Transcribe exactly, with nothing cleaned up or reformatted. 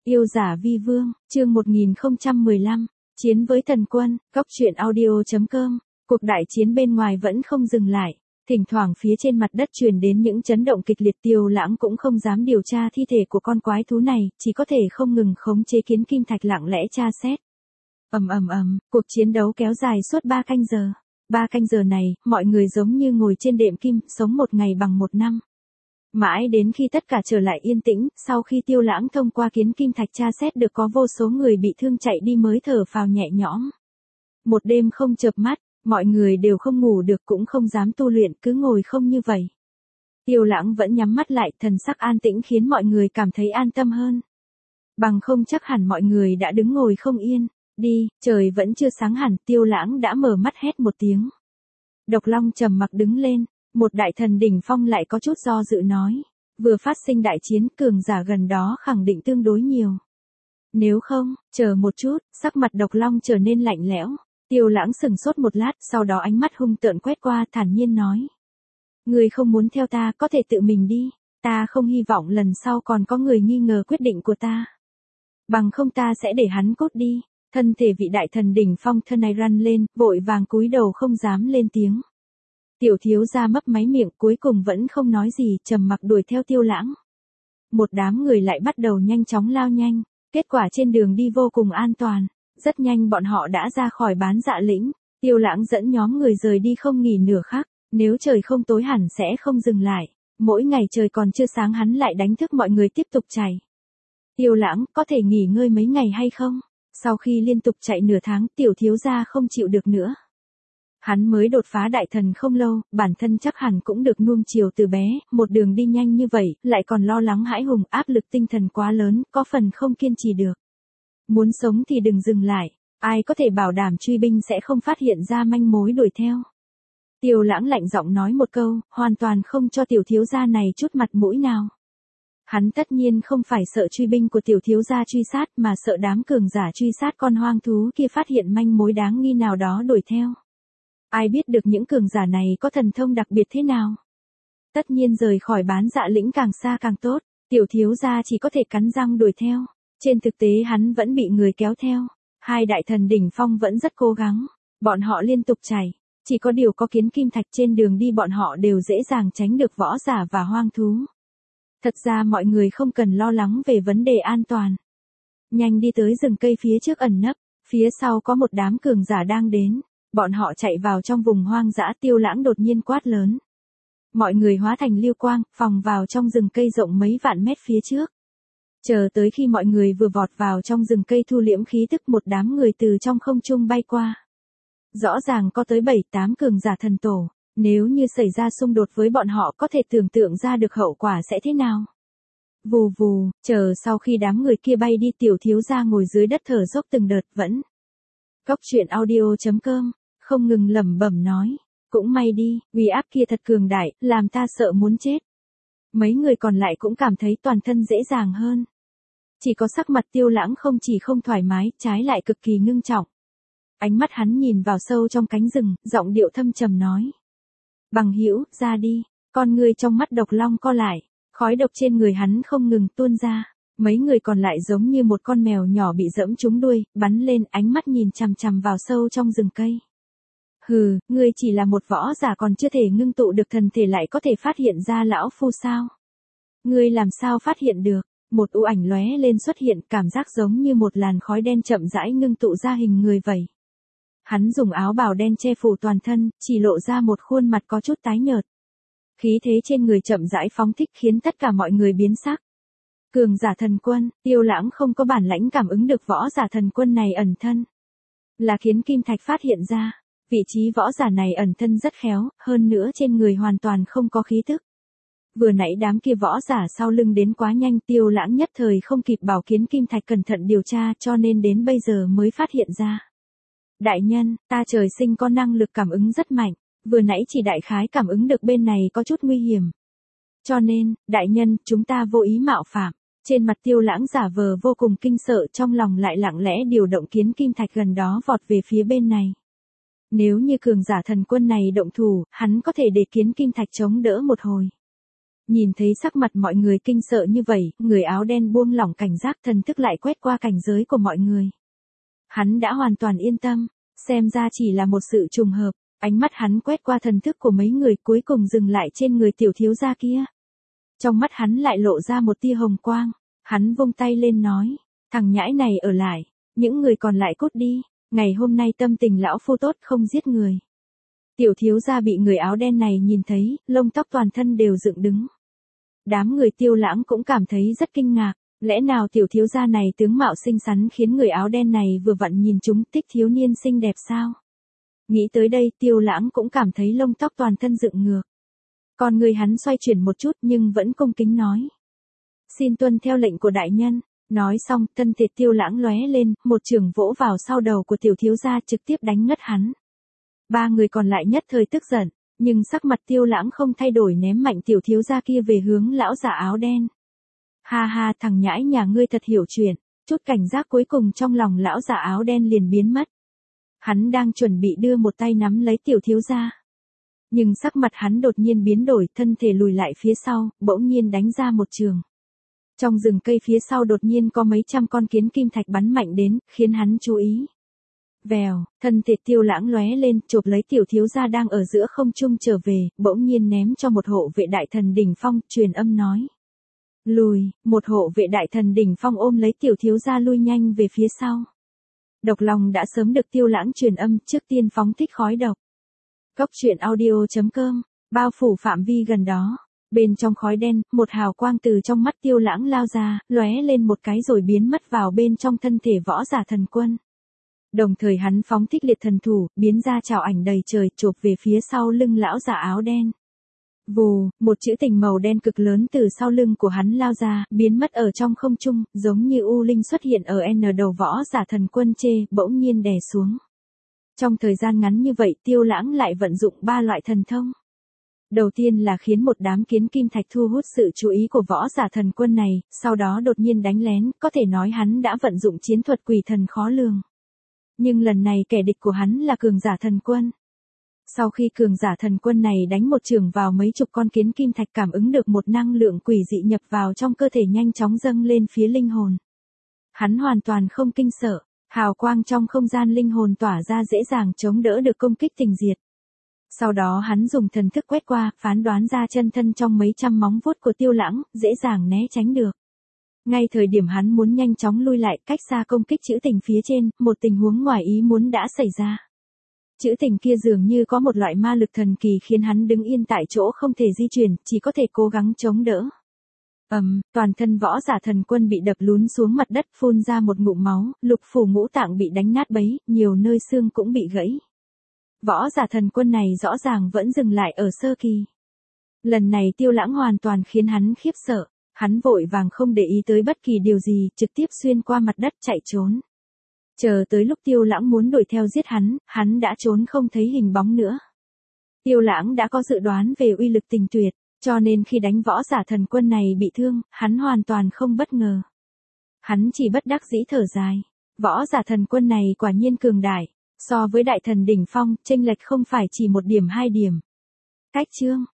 Yêu giả vi vương, chương một nghìn không trăm mười lăm, chiến với thần quân, góc truyện audio.com. Cuộc đại chiến bên ngoài vẫn không dừng lại, thỉnh thoảng phía trên mặt đất truyền đến những chấn động kịch liệt. Tiêu Lãng cũng không dám điều tra thi thể của con quái thú này, chỉ có thể không ngừng khống chế kiến kim thạch lặng lẽ tra xét. Ầm ầm ầm, cuộc chiến đấu kéo dài suốt ba canh giờ. Ba canh giờ này, mọi người giống như ngồi trên đệm kim, sống một ngày bằng một năm. Mãi đến khi tất cả trở lại yên tĩnh, sau khi Tiêu Lãng thông qua kiến kim thạch tra xét được có vô số người bị thương chạy đi mới thở phào nhẹ nhõm. Một đêm không chợp mắt, mọi người đều không ngủ được cũng không dám tu luyện, cứ ngồi không như vậy. Tiêu Lãng vẫn nhắm mắt lại, thần sắc an tĩnh khiến mọi người cảm thấy an tâm hơn. Bằng không chắc hẳn mọi người đã đứng ngồi không yên. Đi, trời vẫn chưa sáng hẳn, Tiêu Lãng đã mở mắt hét một tiếng. Độc Long trầm mặc đứng lên, một đại thần đỉnh phong lại có chút do dự nói. Vừa phát sinh đại chiến, cường giả gần đó khẳng định tương đối nhiều. Nếu không, chờ một chút, sắc mặt Độc Long trở nên lạnh lẽo. Tiêu Lãng sừng sốt một lát, sau đó ánh mắt hung tợn quét qua, thản nhiên nói. Người không muốn theo ta, có thể tự mình đi. Ta không hy vọng lần sau còn có người nghi ngờ quyết định của ta. Bằng không ta sẽ để hắn cút đi. Thân thể vị đại thần đỉnh phong thân này răn lên, vội vàng cúi đầu không dám lên tiếng. Tiểu thiếu gia mấp máy miệng, cuối cùng vẫn không nói gì, trầm mặc đuổi theo Tiêu Lãng. Một đám người lại bắt đầu nhanh chóng lao nhanh, kết quả trên đường đi vô cùng an toàn. Rất nhanh bọn họ đã ra khỏi Bán Dạ lĩnh. Tiêu Lãng dẫn nhóm người rời đi không nghỉ nửa khắc, nếu trời không tối hẳn sẽ không dừng lại. Mỗi ngày trời còn chưa sáng hắn lại đánh thức mọi người tiếp tục chạy. Tiêu Lãng, có thể nghỉ ngơi mấy ngày hay không? Sau khi liên tục chạy nửa tháng, tiểu thiếu gia không chịu được nữa. Hắn mới đột phá đại thần không lâu, bản thân chắc hẳn cũng được nuông chiều từ bé, một đường đi nhanh như vậy, lại còn lo lắng hãi hùng, áp lực tinh thần quá lớn, có phần không kiên trì được. Muốn sống thì đừng dừng lại, ai có thể bảo đảm truy binh sẽ không phát hiện ra manh mối đuổi theo. Tiêu Lãng lạnh giọng nói một câu, hoàn toàn không cho tiểu thiếu gia này chút mặt mũi nào. Hắn tất nhiên không phải sợ truy binh của tiểu thiếu gia truy sát mà sợ đám cường giả truy sát con hoang thú kia phát hiện manh mối đáng nghi nào đó đuổi theo. Ai biết được những cường giả này có thần thông đặc biệt thế nào? Tất nhiên rời khỏi Bán Dạ lĩnh càng xa càng tốt, tiểu thiếu gia chỉ có thể cắn răng đuổi theo. Trên thực tế hắn vẫn bị người kéo theo. Hai đại thần đỉnh phong vẫn rất cố gắng, bọn họ liên tục chạy. Chỉ có điều có kiến kim thạch trên đường đi bọn họ đều dễ dàng tránh được võ giả và hoang thú. Thật ra mọi người không cần lo lắng về vấn đề an toàn. Nhanh đi tới rừng cây phía trước ẩn nấp, phía sau có một đám cường giả đang đến. Bọn họ chạy vào trong vùng hoang dã. Tiêu Lãng đột nhiên quát lớn. Mọi người hóa thành lưu quang, phòng vào trong rừng cây rộng mấy vạn mét phía trước. Chờ tới khi mọi người vừa vọt vào trong rừng cây thu liễm khí tức, một đám người từ trong không trung bay qua. Rõ ràng có tới bảy tám cường giả thần tổ. Nếu như xảy ra xung đột với bọn họ có thể tưởng tượng ra được hậu quả sẽ thế nào. Vù vù, chờ sau khi đám người kia bay đi, tiểu thiếu gia ngồi dưới đất thở dốc từng đợt vẫn. Góc truyện audio.com, không ngừng lẩm bẩm nói. Cũng may đi, uy áp kia thật cường đại, làm ta sợ muốn chết. Mấy người còn lại cũng cảm thấy toàn thân dễ dàng hơn. Chỉ có sắc mặt Tiêu Lãng không chỉ không thoải mái, trái lại cực kỳ ngưng trọng. Ánh mắt hắn nhìn vào sâu trong cánh rừng, giọng điệu thâm trầm nói. Bằng hữu, ra đi. Con người trong mắt Độc Long co lại, khói độc trên người hắn không ngừng tuôn ra. Mấy người còn lại giống như một con mèo nhỏ bị dẫm trúng đuôi, bắn lên, ánh mắt nhìn chằm chằm vào sâu trong rừng cây. Hừ, ngươi chỉ là một võ giả còn chưa thể ngưng tụ được thần thể lại có thể phát hiện ra lão phu sao? Ngươi làm sao phát hiện được? Một u ảnh lóe lên xuất hiện, cảm giác giống như một làn khói đen chậm rãi ngưng tụ ra hình người vậy. Hắn dùng áo bào đen che phủ toàn thân, chỉ lộ ra một khuôn mặt có chút tái nhợt. Khí thế trên người chậm rãi phóng thích khiến tất cả mọi người biến sắc. Cường giả thần quân, Tiêu Lãng không có bản lãnh cảm ứng được võ giả thần quân này ẩn thân. Là khiến kim thạch phát hiện ra, vị trí võ giả này ẩn thân rất khéo, hơn nữa trên người hoàn toàn không có khí tức. Vừa nãy đám kia võ giả sau lưng đến quá nhanh, Tiêu Lãng nhất thời không kịp bảo kiến kim thạch cẩn thận điều tra cho nên đến bây giờ mới phát hiện ra. Đại nhân, ta trời sinh có năng lực cảm ứng rất mạnh, vừa nãy chỉ đại khái cảm ứng được bên này có chút nguy hiểm. Cho nên, đại nhân, chúng ta vô ý mạo phạm. Trên mặt Tiêu Lãng giả vờ vô cùng kinh sợ, trong lòng lại lặng lẽ điều động kiến kim thạch gần đó vọt về phía bên này. Nếu như cường giả thần quân này động thủ, hắn có thể để kiến kim thạch chống đỡ một hồi. Nhìn thấy sắc mặt mọi người kinh sợ như vậy, người áo đen buông lỏng cảnh giác, thần thức lại quét qua cảnh giới của mọi người. Hắn đã hoàn toàn yên tâm, xem ra chỉ là một sự trùng hợp, ánh mắt hắn quét qua thần thức của mấy người cuối cùng dừng lại trên người tiểu thiếu gia kia. Trong mắt hắn lại lộ ra một tia hồng quang, hắn vung tay lên nói, thằng nhãi này ở lại, những người còn lại cút đi, ngày hôm nay tâm tình lão phu tốt không giết người. Tiểu thiếu gia bị người áo đen này nhìn thấy, lông tóc toàn thân đều dựng đứng. Đám người Tiêu Lãng cũng cảm thấy rất kinh ngạc, lẽ nào tiểu thiếu gia này tướng mạo xinh xắn khiến người áo đen này vừa vặn nhìn chúng thích thiếu niên xinh đẹp sao? Nghĩ tới đây Tiêu Lãng cũng cảm thấy lông tóc toàn thân dựng ngược. Còn người hắn xoay chuyển một chút nhưng vẫn cung kính nói. Xin tuân theo lệnh của đại nhân. Nói xong thân thể Tiêu Lãng lóe lên, một chưởng vỗ vào sau đầu của tiểu thiếu gia trực tiếp đánh ngất hắn. Ba người còn lại nhất thời tức giận, nhưng sắc mặt Tiêu Lãng không thay đổi ném mạnh tiểu thiếu gia kia về hướng lão già áo đen. Ha ha, thằng nhãi nhà ngươi thật hiểu chuyện, chút cảnh giác cuối cùng trong lòng lão già áo đen liền biến mất. Hắn đang chuẩn bị đưa một tay nắm lấy tiểu thiếu gia. Nhưng sắc mặt hắn đột nhiên biến đổi, thân thể lùi lại phía sau, bỗng nhiên đánh ra một trường. Trong rừng cây phía sau đột nhiên có mấy trăm con kiến kim thạch bắn mạnh đến, khiến hắn chú ý. Vèo, thân thể Tiêu Lãng lóe lên, chộp lấy tiểu thiếu gia đang ở giữa không trung trở về, bỗng nhiên ném cho một hộ vệ đại thần đỉnh phong, truyền âm nói. Lùi, một hộ vệ đại thần đỉnh phong ôm lấy tiểu thiếu gia lui nhanh về phía sau. Độc lòng đã sớm được Tiêu Lãng truyền âm, trước tiên phóng thích khói độc. Góc truyện audio chấm com, bao phủ phạm vi gần đó. Bên trong khói đen, một hào quang từ trong mắt Tiêu Lãng lao ra, lóe lên một cái rồi biến mất vào bên trong thân thể võ giả thần quân. Đồng thời hắn phóng thích liệt thần thủ, biến ra trảo ảnh đầy trời, chộp về phía sau lưng lão giả áo đen. Vù, một chữ tình màu đen cực lớn từ sau lưng của hắn lao ra, biến mất ở trong không trung, giống như u linh xuất hiện ở N đầu võ giả thần quân chê, bỗng nhiên đè xuống. Trong thời gian ngắn như vậy Tiêu Lãng lại vận dụng ba loại thần thông. Đầu tiên là khiến một đám kiến kim thạch thu hút sự chú ý của võ giả thần quân này, sau đó đột nhiên đánh lén, có thể nói hắn đã vận dụng chiến thuật quỷ thần khó lường. Nhưng lần này kẻ địch của hắn là cường giả thần quân. Sau khi cường giả thần quân này đánh một chưởng vào mấy chục con kiến kim thạch, cảm ứng được một năng lượng quỷ dị nhập vào trong cơ thể nhanh chóng dâng lên phía linh hồn. Hắn hoàn toàn không kinh sợ, hào quang trong không gian linh hồn tỏa ra dễ dàng chống đỡ được công kích tình diệt. Sau đó hắn dùng thần thức quét qua, phán đoán ra chân thân trong mấy trăm móng vuốt của Tiêu Lãng, dễ dàng né tránh được. Ngay thời điểm hắn muốn nhanh chóng lui lại, cách xa công kích trữ tình phía trên, một tình huống ngoài ý muốn đã xảy ra. Trữ tình kia dường như có một loại ma lực thần kỳ khiến hắn đứng yên tại chỗ không thể di chuyển, chỉ có thể cố gắng chống đỡ. Ầm, um, toàn thân võ giả thần quân bị đập lún xuống mặt đất, phun ra một ngụm máu, lục phủ ngũ tạng bị đánh nát bấy, nhiều nơi xương cũng bị gãy. Võ giả thần quân này rõ ràng vẫn dừng lại ở sơ kỳ. Lần này Tiêu Lãng hoàn toàn khiến hắn khiếp sợ, hắn vội vàng không để ý tới bất kỳ điều gì, trực tiếp xuyên qua mặt đất chạy trốn. Chờ tới lúc Tiêu Lãng muốn đuổi theo giết hắn, hắn đã trốn không thấy hình bóng nữa. Tiêu Lãng đã có dự đoán về uy lực tình tuyệt, cho nên khi đánh võ giả thần quân này bị thương, hắn hoàn toàn không bất ngờ. Hắn chỉ bất đắc dĩ thở dài, võ giả thần quân này quả nhiên cường đại. So với đại thần đỉnh phong, chênh lệch không phải chỉ một điểm hai điểm. Cách chương